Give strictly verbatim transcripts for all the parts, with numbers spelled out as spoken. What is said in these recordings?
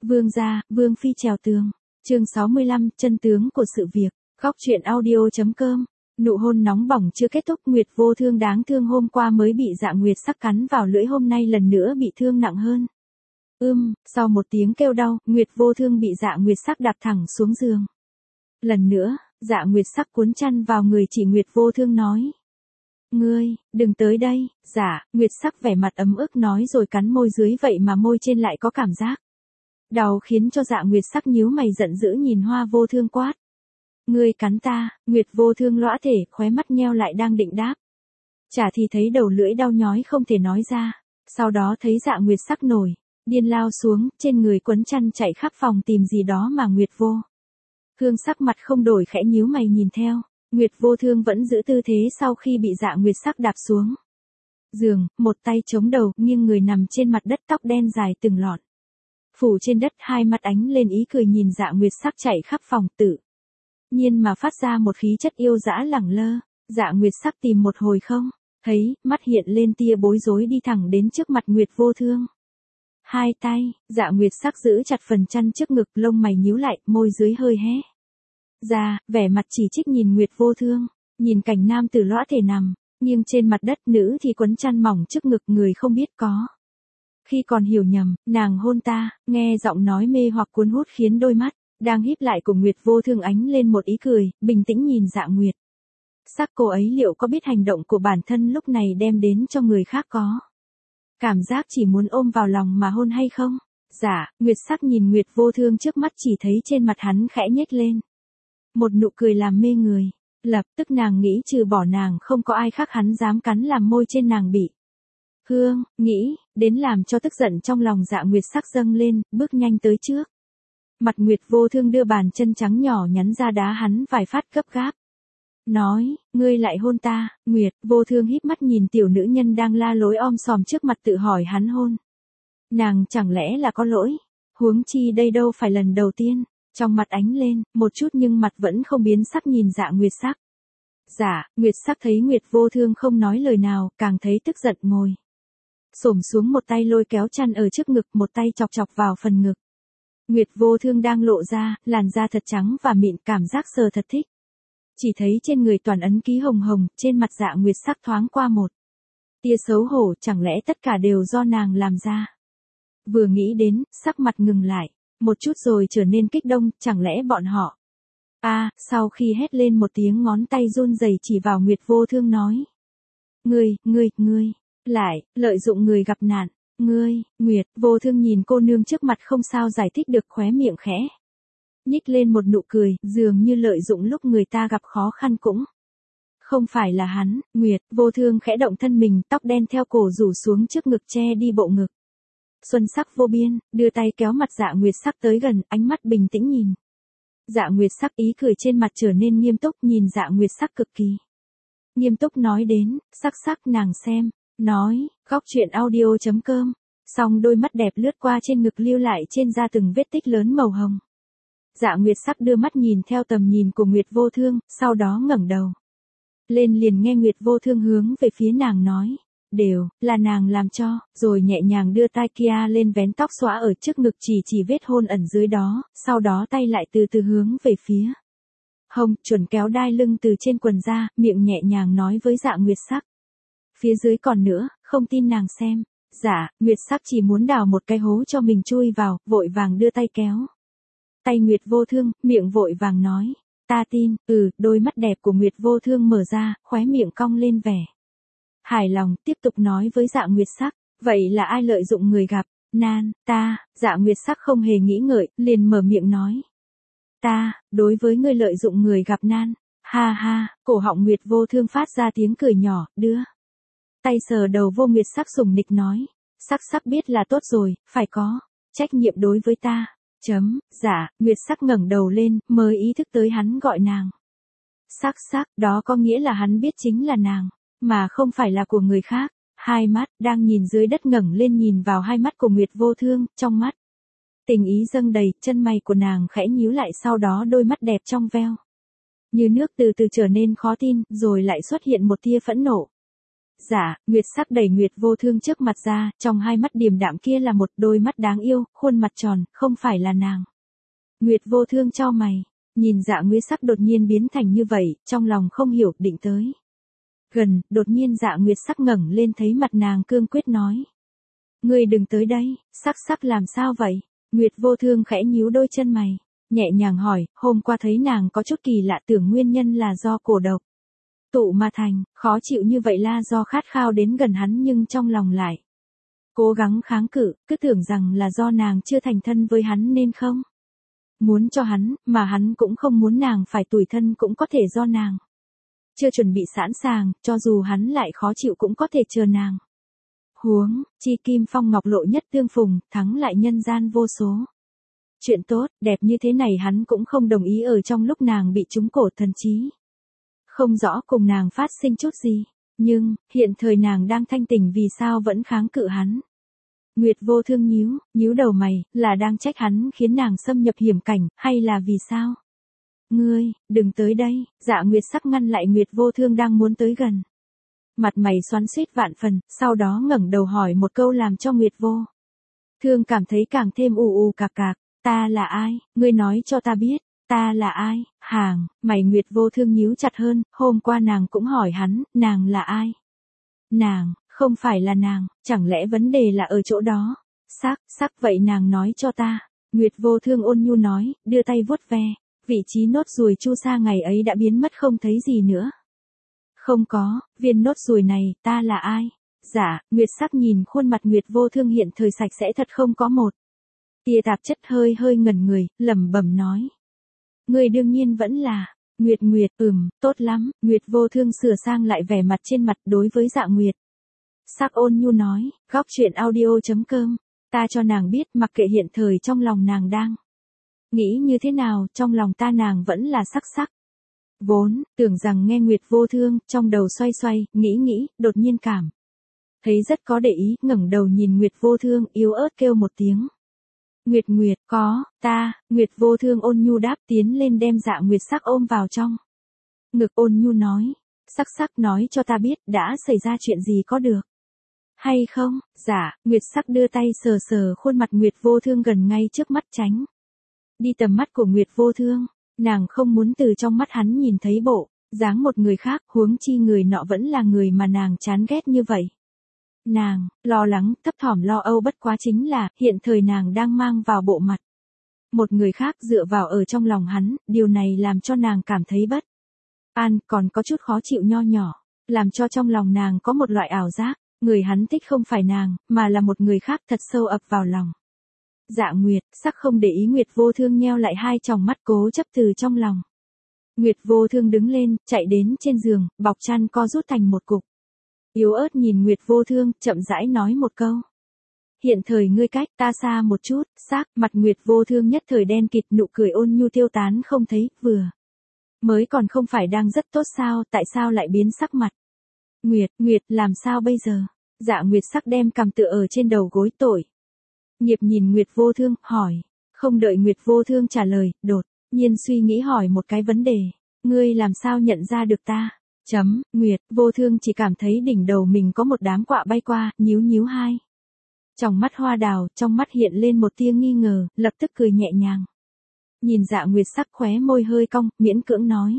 Vương gia, Vương phi trèo tường. Chương sáu mươi lăm, chân tướng của sự việc. Góc truyện audio.com. Nụ hôn nóng bỏng chưa kết thúc, Nguyệt Vô Thương đáng thương hôm qua mới bị Dạ Nguyệt Sắc cắn vào lưỡi, hôm nay lần nữa bị thương nặng hơn. Ưm, sau một tiếng kêu đau, Nguyệt Vô Thương bị Dạ Nguyệt Sắc đạp thẳng xuống giường. Lần nữa, Dạ Nguyệt Sắc cuốn chăn vào người chỉ Nguyệt Vô Thương nói. Ngươi, đừng tới đây. Dạ, Nguyệt Sắc vẻ mặt ấm ức nói rồi cắn môi dưới, vậy mà môi trên lại có cảm giác đau, khiến cho Dạ Nguyệt Sắc nhíu mày giận dữ nhìn Hoa Vô Thương quát. Ngươi cắn ta. Nguyệt Vô Thương lõa thể, khóe mắt nheo lại đang định đáp. Chả thì thấy đầu lưỡi đau nhói không thể nói ra. Sau đó thấy Dạ Nguyệt Sắc nổi điên lao xuống, trên người quấn chăn chạy khắp phòng tìm gì đó mà Nguyệt Vô Thương sắc mặt không đổi khẽ nhíu mày nhìn theo. Nguyệt Vô Thương vẫn giữ tư thế sau khi bị Dạ Nguyệt Sắc đạp xuống giường, một tay chống đầu, nghiêng người nằm trên mặt đất, tóc đen dài từng lọn phủ trên đất, hai mắt ánh lên ý cười nhìn Dạ Nguyệt Sắc chạy khắp phòng, tự nhiên mà phát ra một khí chất yêu dã lẳng lơ. Dạ Nguyệt Sắc tìm một hồi không thấy, mắt hiện lên tia bối rối đi thẳng đến trước mặt Nguyệt Vô Thương. Hai tay, Dạ Nguyệt Sắc giữ chặt phần chăn trước ngực, lông mày nhíu lại, môi dưới hơi hé ra, vẻ mặt chỉ trích nhìn Nguyệt Vô Thương. Nhìn cảnh nam tử lõa thể nằm nghiêng trên mặt đất, nữ thì quấn chăn mỏng trước ngực, người không biết có khi còn hiểu nhầm, nàng hôn ta. Nghe giọng nói mê hoặc cuốn hút khiến đôi mắt đang híp lại của Nguyệt Vô Thương ánh lên một ý cười, bình tĩnh nhìn Dạ Nguyệt Sắc. Cô ấy liệu có biết hành động của bản thân lúc này đem đến cho người khác có cảm giác chỉ muốn ôm vào lòng mà hôn hay không? Dạ, Nguyệt Sắc nhìn Nguyệt Vô Thương trước mắt, chỉ thấy trên mặt hắn khẽ nhếch lên một nụ cười làm mê người. Lập tức nàng nghĩ trừ bỏ nàng không có ai khác hắn dám cắn làm môi trên nàng bị hương, nghĩ đến làm cho tức giận trong lòng Dạ Nguyệt Sắc dâng lên, bước nhanh tới trước mặt Nguyệt Vô Thương, đưa bàn chân trắng nhỏ nhắn ra đá hắn vài phát gấp gáp. Nói, ngươi lại hôn ta. Nguyệt Vô Thương híp mắt nhìn tiểu nữ nhân đang la lối om sòm trước mặt, tự hỏi hắn hôn nàng chẳng lẽ là có lỗi, huống chi đây đâu phải lần đầu tiên. Trong mặt ánh lên một chút nhưng mặt vẫn không biến sắc nhìn Dạ Nguyệt Sắc. Dạ, Nguyệt Sắc thấy Nguyệt Vô Thương không nói lời nào, càng thấy tức giận, ngồi xổm xuống, một tay lôi kéo chăn ở trước ngực, một tay chọc chọc vào phần ngực Nguyệt Vô Thương đang lộ ra, làn da thật trắng và mịn, cảm giác sờ thật thích. Chỉ thấy trên người toàn ấn ký hồng hồng, trên mặt Dạ Nguyệt Sắc thoáng qua một tia xấu hổ, chẳng lẽ tất cả đều do nàng làm ra? Vừa nghĩ đến, sắc mặt ngừng lại một chút rồi trở nên kích động, chẳng lẽ bọn họ... A, à, sau khi hét lên một tiếng, ngón tay run rẩy chỉ vào Nguyệt Vô Thương nói. Ngươi, ngươi, ngươi, lại, lợi dụng người gặp nạn. Ngươi, Nguyệt Vô Thương nhìn cô nương trước mặt không sao giải thích được, khóe miệng khẽ nhích lên một nụ cười, dường như lợi dụng lúc người ta gặp khó khăn cũng không phải là hắn. Nguyệt Vô Thương khẽ động thân mình, tóc đen theo cổ rủ xuống trước ngực che đi bộ ngực xuân sắc vô biên, đưa tay kéo mặt Dạ Nguyệt Sắc tới gần, ánh mắt bình tĩnh nhìn. Dạ Nguyệt Sắc ý cười trên mặt trở nên nghiêm túc, nhìn Dạ Nguyệt Sắc cực kỳ nghiêm túc nói đến. Sắc sắc, nàng xem. Nói, góc truyện audio.com. Xong đôi mắt đẹp lướt qua trên ngực, lưu lại trên da từng vết tích lớn màu hồng. Dạ Nguyệt Sắc đưa mắt nhìn theo tầm nhìn của Nguyệt Vô Thương, sau đó ngẩng đầu lên, liền nghe Nguyệt Vô Thương hướng về phía nàng nói. Đều là nàng làm cho, rồi nhẹ nhàng đưa tay kia lên vén tóc xõa ở trước ngực, chỉ chỉ vết hôn ẩn dưới đó, sau đó tay lại từ từ hướng về phía hông, chuẩn kéo đai lưng từ trên quần ra, miệng nhẹ nhàng nói với Dạ Nguyệt Sắc. Phía dưới còn nữa, không tin nàng xem. Dạ, Nguyệt Sắc chỉ muốn đào một cái hố cho mình chui vào, vội vàng đưa tay kéo tay Nguyệt Vô Thương, miệng vội vàng nói. Ta tin. Ừ, đôi mắt đẹp của Nguyệt Vô Thương mở ra, khóe miệng cong lên vẻ hài lòng, tiếp tục nói với Dạ Nguyệt Sắc. Vậy là ai lợi dụng người gặp nan? Ta. Dạ Nguyệt Sắc không hề nghĩ ngợi, liền mở miệng nói. Ta, đối với người lợi dụng người gặp nan. Ha ha, cổ họng Nguyệt Vô Thương phát ra tiếng cười nhỏ, đưa tay sờ đầu vô Nguyệt Sắc sủng nịch nói. Sắc sắc biết là tốt rồi, phải có trách nhiệm đối với ta. Chấm. Dạ, Nguyệt Sắc ngẩng đầu lên, mới ý thức tới hắn gọi nàng Sắc sắc, đó có nghĩa là hắn biết chính là nàng, mà không phải là của người khác. Hai mắt đang nhìn dưới đất ngẩng lên nhìn vào hai mắt của Nguyệt Vô Thương, trong mắt tình ý dâng đầy, chân mày của nàng khẽ nhíu lại, sau đó đôi mắt đẹp trong veo như nước từ từ trở nên khó tin, rồi lại xuất hiện một tia phẫn nộ. Dạ, Nguyệt Sắc đẩy Nguyệt Vô Thương trước mặt ra, trong hai mắt điềm đạm kia là một đôi mắt đáng yêu, khuôn mặt tròn, không phải là nàng. Nguyệt Vô Thương chau mày, nhìn Dạ Nguyệt Sắc đột nhiên biến thành như vậy, trong lòng không hiểu, định tới gần, đột nhiên Dạ Nguyệt Sắc ngẩng lên thấy mặt nàng cương quyết nói. Ngươi đừng tới đây, Sắc Sắc làm sao vậy? Nguyệt Vô Thương khẽ nhíu đôi chân mày, nhẹ nhàng hỏi, hôm qua thấy nàng có chút kỳ lạ, tưởng nguyên nhân là do cổ độc tụ mà thành, khó chịu như vậy là do khát khao đến gần hắn nhưng trong lòng lại cố gắng kháng cự, cứ tưởng rằng là do nàng chưa thành thân với hắn nên không muốn cho hắn, mà hắn cũng không muốn nàng phải tủi thân cũng có thể do nàng chưa chuẩn bị sẵn sàng, cho dù hắn lại khó chịu cũng có thể chờ nàng. Huống, chi kim phong ngọc lộ nhất tương phùng, thắng lại nhân gian vô số. Chuyện tốt, đẹp như thế này hắn cũng không đồng ý ở trong lúc nàng bị trúng cổ thần trí. Không rõ cùng nàng phát sinh chút gì, nhưng, hiện thời nàng đang thanh tỉnh vì sao vẫn kháng cự hắn. Nguyệt Vô Thương nhíu, nhíu đầu mày, là đang trách hắn khiến nàng xâm nhập hiểm cảnh, hay là vì sao? Ngươi, đừng tới đây, Dạ Nguyệt Sắc ngăn lại Nguyệt Vô Thương đang muốn tới gần. Mặt mày xoắn xuýt vạn phần, sau đó ngẩng đầu hỏi một câu làm cho Nguyệt Vô Thương cảm thấy càng thêm ù ù cạc cạc, ta là ai, ngươi nói cho ta biết, ta là ai, hàng, mày Nguyệt Vô Thương nhíu chặt hơn, hôm qua nàng cũng hỏi hắn, nàng là ai? Nàng, không phải là nàng, chẳng lẽ vấn đề là ở chỗ đó? Sắc, sắc vậy nàng nói cho ta, Nguyệt Vô Thương ôn nhu nói, đưa tay vuốt ve, vị trí nốt ruồi chu sa ngày ấy đã biến mất không thấy gì nữa. Không có, viên nốt ruồi này, ta là ai? Dạ, Nguyệt Sắc nhìn khuôn mặt Nguyệt Vô Thương hiện thời sạch sẽ thật không có một tia tạp chất, hơi hơi ngẩn người, lẩm bẩm nói. Người đương nhiên vẫn là, Nguyệt Nguyệt, ừm, tốt lắm, Nguyệt Vô Thương sửa sang lại vẻ mặt trên mặt đối với Dạ Nguyệt Sắc ôn nhu nói, góc chuyện audio.com, ta cho nàng biết mặc kệ hiện thời trong lòng nàng đang nghĩ như thế nào, trong lòng ta nàng vẫn là Sắc Sắc. Vốn, tưởng rằng nghe Nguyệt Vô Thương, trong đầu xoay xoay, nghĩ nghĩ, đột nhiên cảm thấy rất có để ý, ngẩng đầu nhìn Nguyệt Vô Thương, yếu ớt kêu một tiếng. Nguyệt Nguyệt, có, ta, Nguyệt Vô Thương ôn nhu đáp, tiến lên đem Dạ Nguyệt Sắc ôm vào trong ngực, ôn nhu nói, Sắc Sắc nói cho ta biết, đã xảy ra chuyện gì có được hay không? Dạ, Nguyệt Sắc đưa tay sờ sờ khuôn mặt Nguyệt Vô Thương gần ngay trước mắt, tránh đi tầm mắt của Nguyệt Vô Thương, nàng không muốn từ trong mắt hắn nhìn thấy bộ dáng một người khác, huống chi người nọ vẫn là người mà nàng chán ghét như vậy. Nàng, lo lắng, thấp thỏm lo âu bất quá chính là, hiện thời nàng đang mang vào bộ mặt một người khác dựa vào ở trong lòng hắn, điều này làm cho nàng cảm thấy bất an, còn có chút khó chịu nho nhỏ, làm cho trong lòng nàng có một loại ảo giác, người hắn thích không phải nàng, mà là một người khác thật sâu ập vào lòng. Dạ Nguyệt Sắc không để ý, Nguyệt Vô Thương nheo lại hai tròng mắt cố chấp từ trong lòng. Nguyệt Vô Thương đứng lên, chạy đến trên giường, bọc chăn co rút thành một cục. Yếu ớt nhìn Nguyệt Vô Thương, chậm rãi nói một câu. Hiện thời ngươi cách ta xa một chút, Sắc, mặt Nguyệt Vô Thương nhất thời đen kịt, nụ cười ôn nhu tiêu tán không thấy, vừa mới còn không phải đang rất tốt sao, tại sao lại biến sắc mặt? Nguyệt, Nguyệt, làm sao bây giờ? Dạ Nguyệt Sắc đem cằm tựa ở trên đầu gối tội nghiệp nhìn Nguyệt Vô Thương, hỏi. Không đợi Nguyệt Vô Thương trả lời, đột nhiên suy nghĩ hỏi một cái vấn đề. Ngươi làm sao nhận ra được ta? Chấm, Nguyệt Vô Thương chỉ cảm thấy đỉnh đầu mình có một đám quạ bay qua, nhíu nhíu hai trong mắt hoa đào, trong mắt hiện lên một tia nghi ngờ, lập tức cười nhẹ nhàng. Nhìn Dạ Nguyệt Sắc khóe môi hơi cong, miễn cưỡng nói.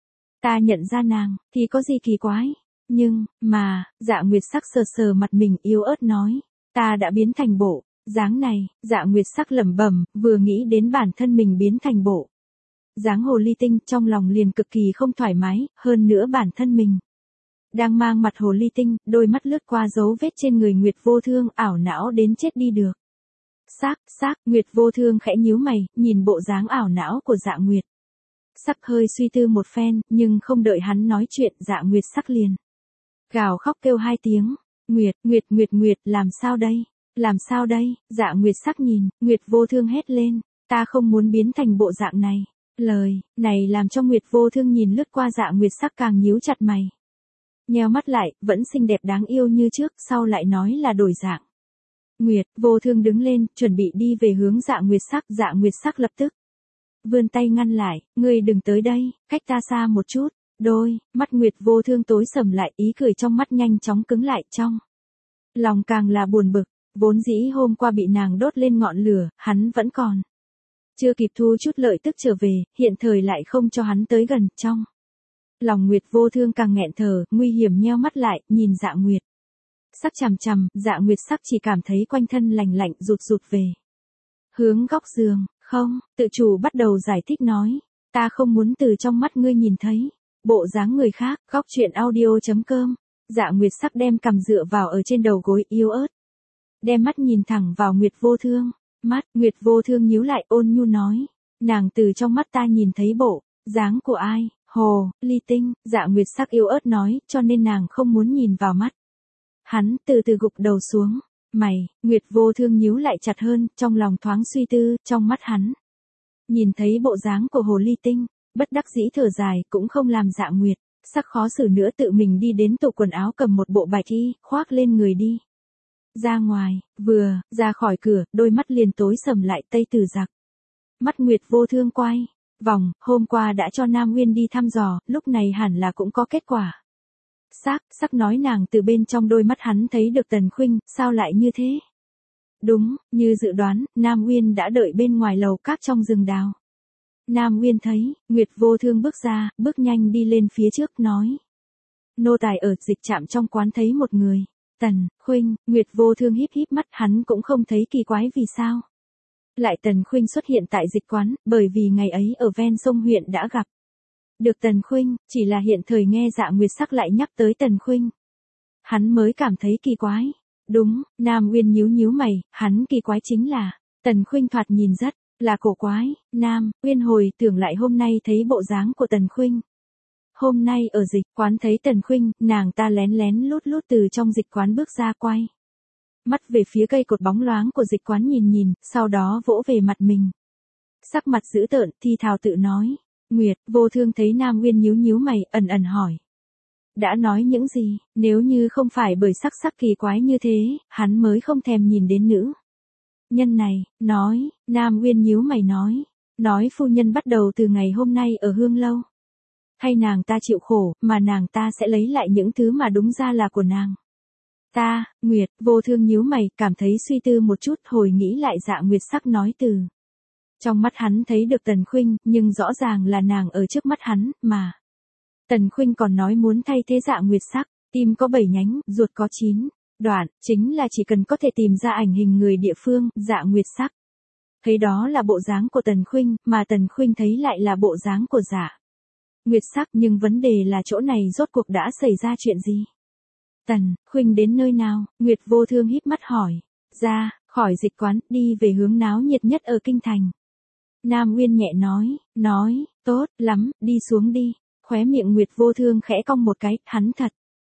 Ta nhận ra nàng, thì có gì kỳ quái? Nhưng, mà, Dạ Nguyệt Sắc sờ sờ mặt mình, yếu ớt nói. Ta đã biến thành bộ dáng này. Dạ Nguyệt Sắc lẩm bẩm, vừa nghĩ đến bản thân mình biến thành bộ dáng hồ ly tinh, trong lòng liền cực kỳ không thoải mái, hơn nữa bản thân mình đang mang mặt hồ ly tinh, đôi mắt lướt qua dấu vết trên người Nguyệt Vô Thương, ảo não đến chết đi được. Sắc, Sắc, Nguyệt Vô Thương khẽ nhíu mày, nhìn bộ dáng ảo não của Dạ Nguyệt Sắc hơi suy tư một phen, nhưng không đợi hắn nói chuyện, Dạ Nguyệt Sắc liền gào khóc kêu hai tiếng. Nguyệt, Nguyệt, Nguyệt, Nguyệt, làm sao đây? Làm sao đây? Dạ Nguyệt Sắc nhìn, Nguyệt Vô Thương hét lên, ta không muốn biến thành bộ dạng này. Lời này làm cho Nguyệt Vô Thương nhìn lướt qua Dạ Nguyệt Sắc càng nhíu chặt mày. Nheo mắt lại, vẫn xinh đẹp đáng yêu như trước, sau lại nói là đổi dạng. Nguyệt Vô Thương đứng lên, chuẩn bị đi về hướng Dạ Nguyệt Sắc, Dạ Nguyệt Sắc lập tức vươn tay ngăn lại, ngươi đừng tới đây, cách ta xa một chút. Đôi mắt Nguyệt Vô Thương tối sầm lại, ý cười trong mắt nhanh chóng cứng lại, trong lòng càng là buồn bực, vốn dĩ hôm qua bị nàng đốt lên ngọn lửa, hắn vẫn còn chưa kịp thu chút lợi tức trở về, hiện thời lại không cho hắn tới gần, trong lòng Nguyệt Vô Thương càng nghẹn thở, nguy hiểm nheo mắt lại, nhìn Dạ Nguyệt Sắc chằm chằm, Dạ Nguyệt Sắc chỉ cảm thấy quanh thân lạnh lạnh, rụt rụt về hướng góc giường. Không, tự chủ bắt đầu giải thích nói, ta không muốn từ trong mắt ngươi nhìn thấy bộ dáng người khác. Góc truyện audio.com. Dạ Nguyệt Sắc đem cằm dựa vào ở trên đầu gối, yếu ớt đem mắt nhìn thẳng vào Nguyệt Vô Thương. Mắt Nguyệt Vô Thương nhíu lại, ôn nhu nói, nàng từ trong mắt ta nhìn thấy bộ dáng của ai? Hồ ly tinh. Dạ Nguyệt Sắc yếu ớt nói, cho nên nàng không muốn nhìn vào mắt hắn. Từ từ gục đầu xuống, mày Nguyệt Vô Thương nhíu lại chặt hơn, trong lòng thoáng suy tư, trong mắt hắn nhìn thấy bộ dáng của hồ ly tinh, bất đắc dĩ thở dài, cũng không làm Dạ Nguyệt Sắc khó xử nữa, tự mình đi đến tủ quần áo cầm một bộ bạch y, khoác lên người đi ra ngoài. Vừa ra khỏi cửa, đôi mắt liền tối sầm lại. Tây Tử Giặc mắt Nguyệt Vô Thương quay vòng, hôm qua đã cho Nam Nguyên đi thăm dò, lúc này hẳn là cũng có kết quả. Sắc, sắc nói nàng từ bên trong đôi mắt hắn thấy được Tần Khuynh, sao lại như thế? Đúng, như dự đoán, Nam Nguyên đã đợi bên ngoài lầu các trong rừng đào. Nam Nguyên thấy, Nguyệt Vô Thương bước ra, bước nhanh đi lên phía trước, nói. Nô tài ở dịch trạm trong quán thấy một người. Tần Khuynh. Nguyệt Vô Thương híp híp mắt, hắn cũng không thấy kỳ quái vì sao lại Tần Khuynh xuất hiện tại dịch quán, bởi vì ngày ấy ở ven sông huyện đã gặp được Tần Khuynh, chỉ là hiện thời nghe Dạ Nguyệt Sắc lại nhắc tới Tần Khuynh, hắn mới cảm thấy kỳ quái. Đúng, Nam Nguyên nhíu nhíu mày, hắn kỳ quái chính là Tần Khuynh thoạt nhìn rất là cổ quái. Nam Nguyên hồi tưởng lại hôm nay thấy bộ dáng của Tần Khuynh. Hôm nay ở dịch quán thấy Tần Khuynh, nàng ta lén lén lút lút từ trong dịch quán bước ra, quay mắt về phía cây cột bóng loáng của dịch quán nhìn nhìn, sau đó vỗ về mặt mình. Sắc mặt dữ tợn, thi thào tự nói. Nguyệt Vô Thương thấy Nam Nguyên nhíu nhíu mày, ẩn ẩn hỏi. Đã nói những gì? Nếu như không phải bởi sắc sắc kỳ quái như thế, hắn mới không thèm nhìn đến nữ nhân này. Nói, Nam Nguyên nhíu mày nói. Nói phu nhân bắt đầu từ ngày hôm nay ở Hương Lâu. Hay nàng ta chịu khổ, mà nàng ta sẽ lấy lại những thứ mà đúng ra là của nàng ta. Nguyệt Vô Thương nhíu mày, cảm thấy suy tư một chút, hồi nghĩ lại Dạ Nguyệt Sắc nói từ trong mắt hắn thấy được Tần Khuynh, nhưng rõ ràng là nàng ở trước mắt hắn, mà Tần Khuynh còn nói muốn thay thế Dạ Nguyệt Sắc. Tim có bảy nhánh, ruột có chín đoạn, chính là chỉ cần có thể tìm ra ảnh hình người địa phương. Dạ Nguyệt Sắc thấy đó là bộ dáng của Tần Khuynh, mà Tần Khuynh thấy lại là bộ dáng của Dạ Nguyệt Sắc, nhưng vấn đề là chỗ này rốt cuộc đã xảy ra chuyện gì? Tần Khuynh đến nơi nào? Nguyệt Vô Thương híp mắt hỏi. Ra khỏi dịch quán, đi về hướng náo nhiệt nhất ở kinh thành. Nam Nguyên nhẹ nói, nói, tốt lắm, đi xuống đi. Khóe miệng Nguyệt Vô Thương khẽ cong một cái, hắn thật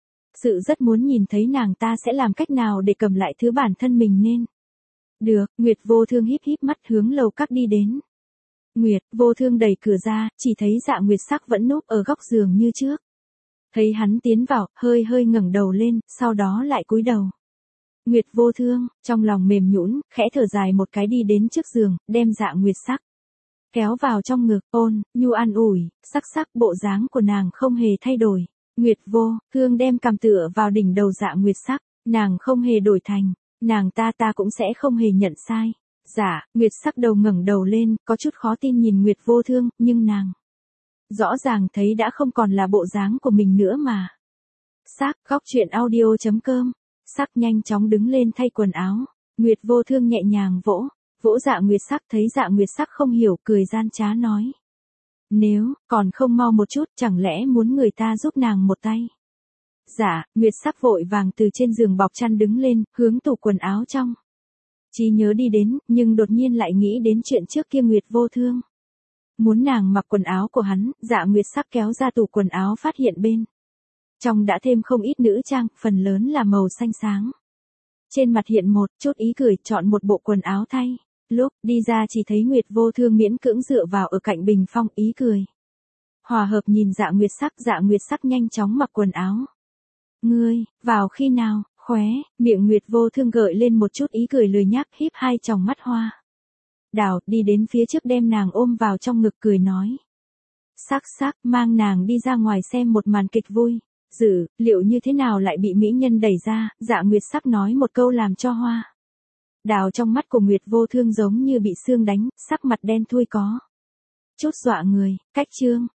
sự rất muốn nhìn thấy nàng ta sẽ làm cách nào để cầm lại thứ bản thân mình nên được. Nguyệt Vô Thương híp híp mắt hướng lầu các đi đến. Nguyệt Vô Thương đẩy cửa ra, chỉ thấy Dạ Nguyệt Sắc vẫn núp ở góc giường như trước. Thấy hắn tiến vào, hơi hơi ngẩng đầu lên, sau đó lại cúi đầu. Nguyệt Vô Thương, trong lòng mềm nhũn, khẽ thở dài một cái đi đến trước giường, đem Dạ Nguyệt Sắc kéo vào trong ngực, ôn nhu an ủi. Sắc sắc, bộ dáng của nàng không hề thay đổi. Nguyệt Vô Thương đem cằm tựa vào đỉnh đầu Dạ Nguyệt Sắc, nàng không hề đổi thành, nàng ta ta cũng sẽ không hề nhận sai. Dạ Nguyệt Sắc đầu ngẩng đầu lên, có chút khó tin nhìn Nguyệt Vô Thương, nhưng nàng rõ ràng thấy đã không còn là bộ dáng của mình nữa mà. Sắc, góc truyện audio.com. Sắc nhanh chóng đứng lên thay quần áo. Nguyệt Vô Thương nhẹ nhàng vỗ, vỗ Dạ Nguyệt Sắc, thấy Dạ Nguyệt Sắc không hiểu, cười gian trá nói. Nếu còn không mau một chút, chẳng lẽ muốn người ta giúp nàng một tay? Dạ Nguyệt Sắc vội vàng từ trên giường bọc chăn đứng lên, hướng tủ quần áo trong trí nhớ đi đến, nhưng đột nhiên lại nghĩ đến chuyện trước kia Nguyệt Vô Thương muốn nàng mặc quần áo của hắn. Dạ Nguyệt Sắc kéo ra tủ quần áo, phát hiện bên trong đã thêm không ít nữ trang, phần lớn là màu xanh sáng. Trên mặt hiện một chút ý cười, chọn một bộ quần áo thay. Lúc đi ra chỉ thấy Nguyệt Vô Thương miễn cưỡng dựa vào ở cạnh bình phong, ý cười hòa hợp nhìn Dạ Nguyệt Sắc. Dạ Nguyệt Sắc nhanh chóng mặc quần áo. Ngươi vào khi nào? Khóe miệng Nguyệt Vô Thương gợi lên một chút ý cười lười nhác, híp hai tròng mắt hoa đào, đi đến phía trước đem nàng ôm vào trong ngực, cười nói. Sắc sắc, mang nàng đi ra ngoài xem một màn kịch vui. Dự, liệu như thế nào lại bị mỹ nhân đẩy ra, Dạ Nguyệt sắc nói một câu làm cho hoa đào trong mắt của Nguyệt Vô Thương giống như bị sương đánh, sắc mặt đen thui có chút dọa người. Cách chương